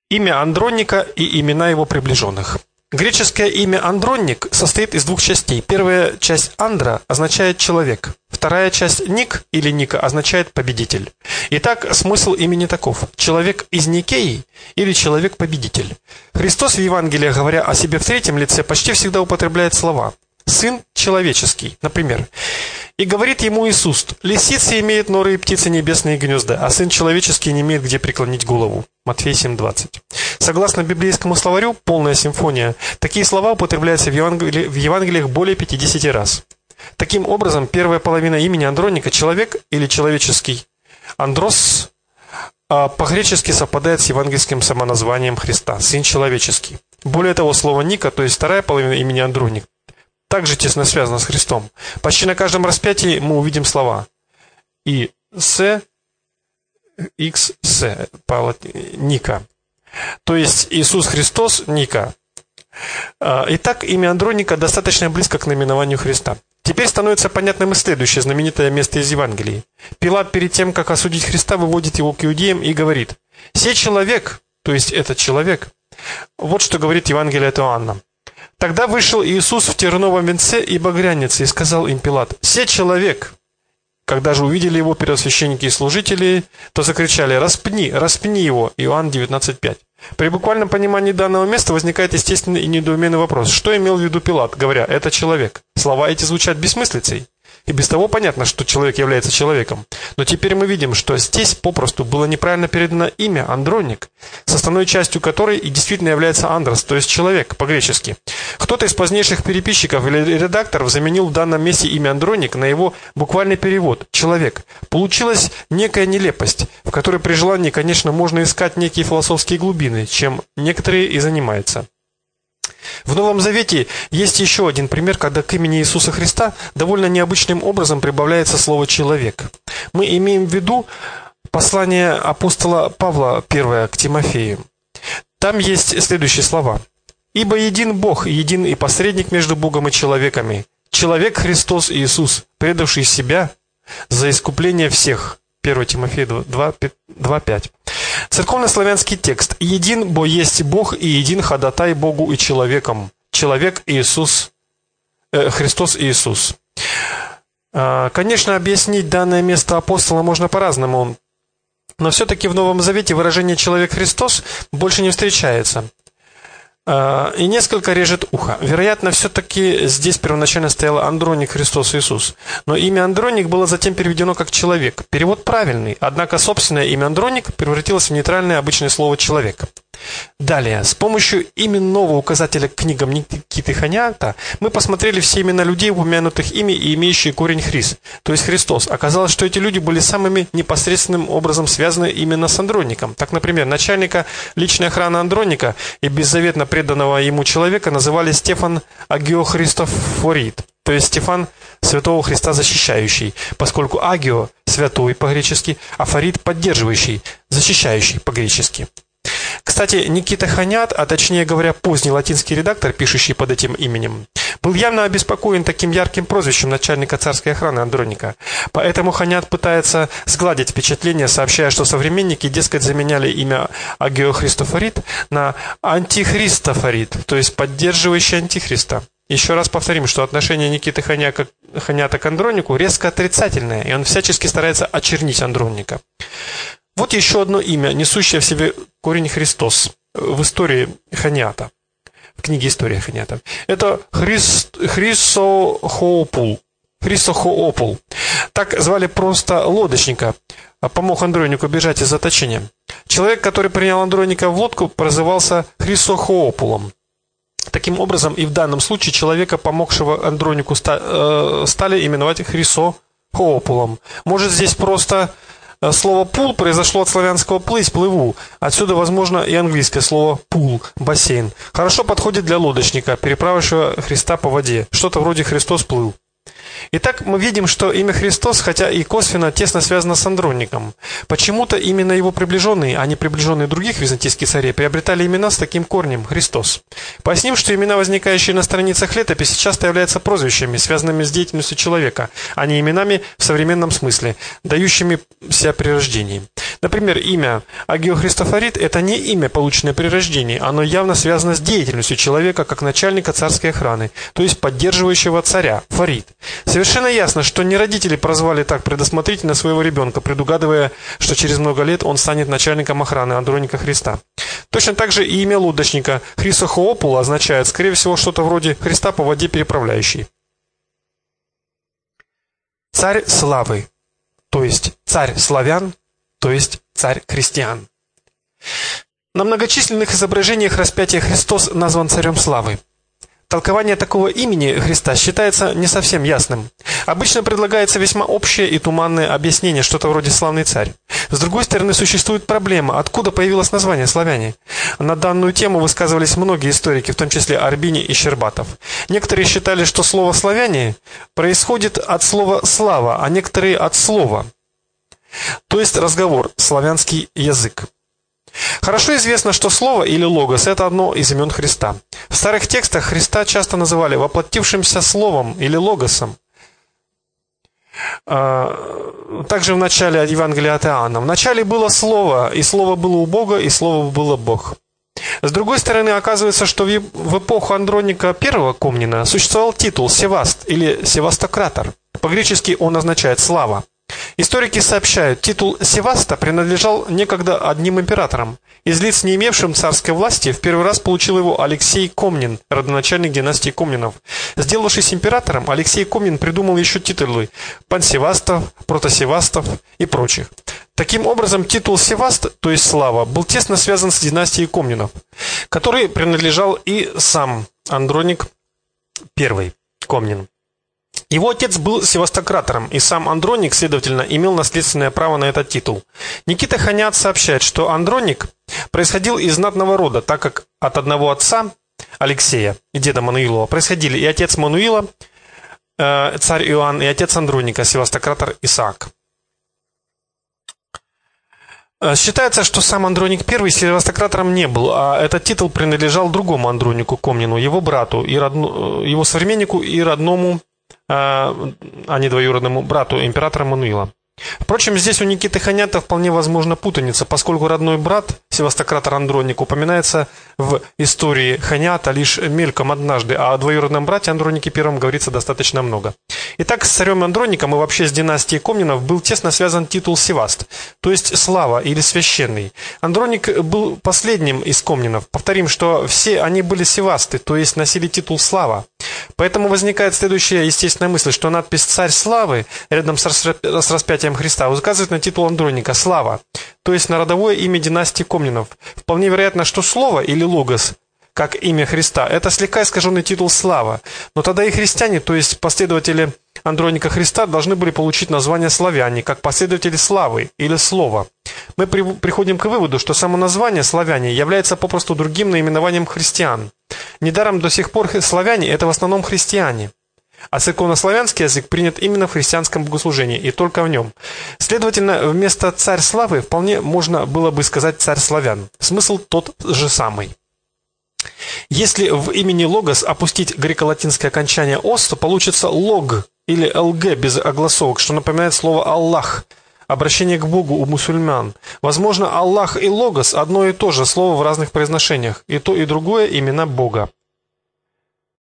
Имя Андроника и имена его приближенных. Греческое имя Андроник состоит из двух частей. Первая часть Андра означает «человек». Вторая часть Ник или Ника означает «победитель». Итак, смысл имени таков: человек из Никеи или человек-победитель. Христос в Евангелии, говоря о себе в третьем лице, почти всегда употребляет слова «сын человеческий», например. «И говорит ему Иисус: лисицы имеют норы и птицы небесные гнезда, а сын человеческий не имеет где преклонить голову». Матфея 7:20. Согласно библейскому словарю «Полная симфония», такие слова употребляются в Евангелиях более 50 раз. Таким образом, первая половина имени Андроника, человек или человеческий, андрос, по-гречески совпадает с евангельским самоназванием Христа, сын человеческий. Более того, слово Ника, то есть вторая половина имени Андроник, также тесно связано с Христом. Почти на каждом распятии мы увидим слова и с, икс, с, Ника. То есть Иисус Христос Ника. Итак, имя Андроника достаточно близко к наименованию Христа. Теперь становится понятным и следующее знаменитое место из Евангелий. Пилат перед тем, как осудить Христа, выводит его к иудеям и говорит: «Сей человек», то есть этот человек, вот что говорит Евангелие от Иоанна. «Тогда вышел Иисус в терновом венце и багрянице, и сказал им Пилат: сей человек». Когда же увидели его первосвященники и служители, то закричали: «Распни, распни его!» Иоанн 19:5. При буквальном понимании данного места возникает естественный и недоуменный вопрос: что имел в виду Пилат, говоря «это человек»? Слова эти звучат бессмыслицей. И без того понятно, что человек является человеком. Но теперь мы видим, что здесь попросту было неправильно передано имя Андроник, составной частью которой и действительно является андрос, то есть человек по-гречески. Кто-то из позднейших переписчиков или редакторов заменил в данном месте имя Андроник на его буквальный перевод «человек». Получилась некая нелепость, в которой при желании, конечно, можно искать некие философские глубины, чем некоторые и занимаются. В Новом Завете есть еще один пример, когда к имени Иисуса Христа довольно необычным образом прибавляется слово «человек». Мы имеем в виду послание апостола Павла 1 к Тимофею. Там есть следующие слова: «Ибо един Бог, един и посредник между Богом и человеками, человек Христос Иисус, предавший себя за искупление всех». 1 Тимофея 2:5. Церковнославянский текст: «Един бо есть Бог, и един ходатай Богу и человеком, человек Иисус, Христос Иисус». Конечно, объяснить данное место апостола можно по-разному, но все-таки в Новом Завете выражение «человек Христос» больше не встречается. И несколько режет ухо. Вероятно, все-таки здесь первоначально стояло Андроник Христос Иисус. Но имя Андроник было затем переведено как «человек». Перевод правильный, однако собственное имя Андроник превратилось в нейтральное обычное слово «человек». Далее, с помощью именного указателя к книгам Никиты Ханята мы посмотрели все имена людей, упомянутых ими и имеющие корень Хрис, то есть Христос. Оказалось, что эти люди были самым непосредственным образом связаны именно с Андроником. Так, например, начальника личной охраны Андроника и беззаветно преданного ему человека называли Стефан Агиохристофорит, то есть Стефан Святого Христа защищающий, поскольку агио – святой по-гречески, а форит – поддерживающий, защищающий по-гречески. Кстати, Никита Ханят, а точнее говоря, поздний латинский редактор, пишущий под этим именем, был явно обеспокоен таким ярким прозвищем начальника царской охраны Андроника. Поэтому Ханят пытается сгладить впечатление, сообщая, что современники, дескать, заменяли имя Агиохристофорит на Антихристофорит, то есть поддерживающий Антихриста. Еще раз повторим, что отношение Никиты Ханята к Андронику резко отрицательное, и он всячески старается очернить Андроника. Вот еще одно имя, несущее в себе корень Христос в истории Ханята, в книге «История Ханята». Это Хрисохоопул. Так звали просто лодочника, помог Андронику бежать из заточения. Человек, который принял Андроника в лодку, прозывался Хрисохоопулом. Таким образом, и в данном случае человека, помогшего Андронику, стали именовать Хрисохоопулом. Может, здесь просто слово «пул» произошло от славянского «плыть», «плыву». Отсюда, возможно, и английское слово «пул», «бассейн». Хорошо подходит для лодочника, переправившего Христа по воде. Что-то вроде «Христос плыл». Итак, мы видим, что имя Христос, хотя и косвенно, тесно связано с Андроником. Почему-то именно его приближенные, а не приближенные других византийских царей, приобретали имена с таким корнем – Христос. Поясним, что имена, возникающие на страницах летописи, часто являются прозвищами, связанными с деятельностью человека, а не именами в современном смысле, дающимися при рождении. Например, имя Агио Христофорит – это не имя, полученное при рождении, оно явно связано с деятельностью человека как начальника царской охраны, то есть поддерживающего царя, форит. Совершенно ясно, что не родители прозвали так предусмотрительно своего ребенка, предугадывая, что через много лет он станет начальником охраны Андроника Христа. Точно так же и имя лодочника Хрисохоопула означает, скорее всего, что-то вроде Христа по воде переправляющий. Царь славы, то есть царь славян, то есть царь христиан. На многочисленных изображениях распятия Христос назван царем славы. Толкование такого имени Христа считается не совсем ясным. Обычно предлагается весьма общее и туманное объяснение, что-то вроде «славный царь». С другой стороны, существует проблема, откуда появилось название «славяне». На данную тему высказывались многие историки, в том числе Арбини и Щербатов. Некоторые считали, что слово «славяне» происходит от слова «слава», а некоторые от слова. То есть разговор, славянский язык. Хорошо известно, что слово или логос – это одно из имен Христа. В старых текстах Христа часто называли воплотившимся словом или логосом. Также в начале Евангелия от Иоанна. В начале было слово, и слово было у Бога, и слово было Бог. С другой стороны, оказывается, что в эпоху Андроника I Комнина существовал титул «севаст» или «севастократор». По-гречески он означает «слава». Историки сообщают, титул Севаста принадлежал некогда одним императорам. Из лиц, не имевшим царской власти, в первый раз получил его Алексей Комнин, родоначальник династии Комнинов. Сделавшись императором, Алексей Комнин придумал еще титулы пансевастов, протосевастов и прочих. Таким образом, титул Севаст, то есть слава, был тесно связан с династией Комнинов, которой принадлежал и сам Андроник I Комнин. Его отец был севастократором, и сам Андроник, следовательно, имел наследственное право на этот титул. Никита Ханят сообщает, что Андроник происходил из знатного рода, так как от одного отца, Алексея, и деда Мануилова, происходили и отец Мануила, царь Иоанн, и отец Андроника, севастократор Исаак. Считается, что сам Андроник I севастократором не был, а этот титул принадлежал другому Андронику Комнину, его брату, его современнику и родному, а не двоюродному брату императора Мануила. Впрочем, здесь у Никиты Ханята вполне возможна путаница, поскольку родной брат, севастократор Андроник, упоминается в истории Ханята лишь мельком однажды, а о двоюродном брате Андронике I говорится достаточно много. Итак, с царем Андроником и вообще с династией Комнинов был тесно связан титул Севаст, то есть слава или священный. Андроник был последним из Комнинов. Повторим, что все они были севасты, то есть носили титул слава. Поэтому возникает следующая естественная мысль, что надпись «Царь славы» рядом с распятием Христа указывает на титул Андроника «Слава», то есть на родовое имя династии Комнинов. Вполне вероятно, что слово или логос, как имя Христа, это слегка искаженный титул «Слава». Но тогда и христиане, то есть последователи Андроника Христа, должны были получить название славяне, как последователи славы или слова. Мы приходим к выводу, что само название славяне является попросту другим наименованием христиан. Недаром до сих пор славяне – это в основном христиане. А церковнославянский язык принят именно в христианском богослужении, и только в нем. Следовательно, вместо «царь славы» вполне можно было бы сказать «царь славян». Смысл тот же самый. Если в имени Логос опустить греко-латинское окончание «ос», то получится «лог» или «лг» без огласовок, что напоминает слово «Аллах», обращение к Богу у мусульман. Возможно, Аллах и Логос – одно и то же слово в разных произношениях, и то и другое – имена Бога.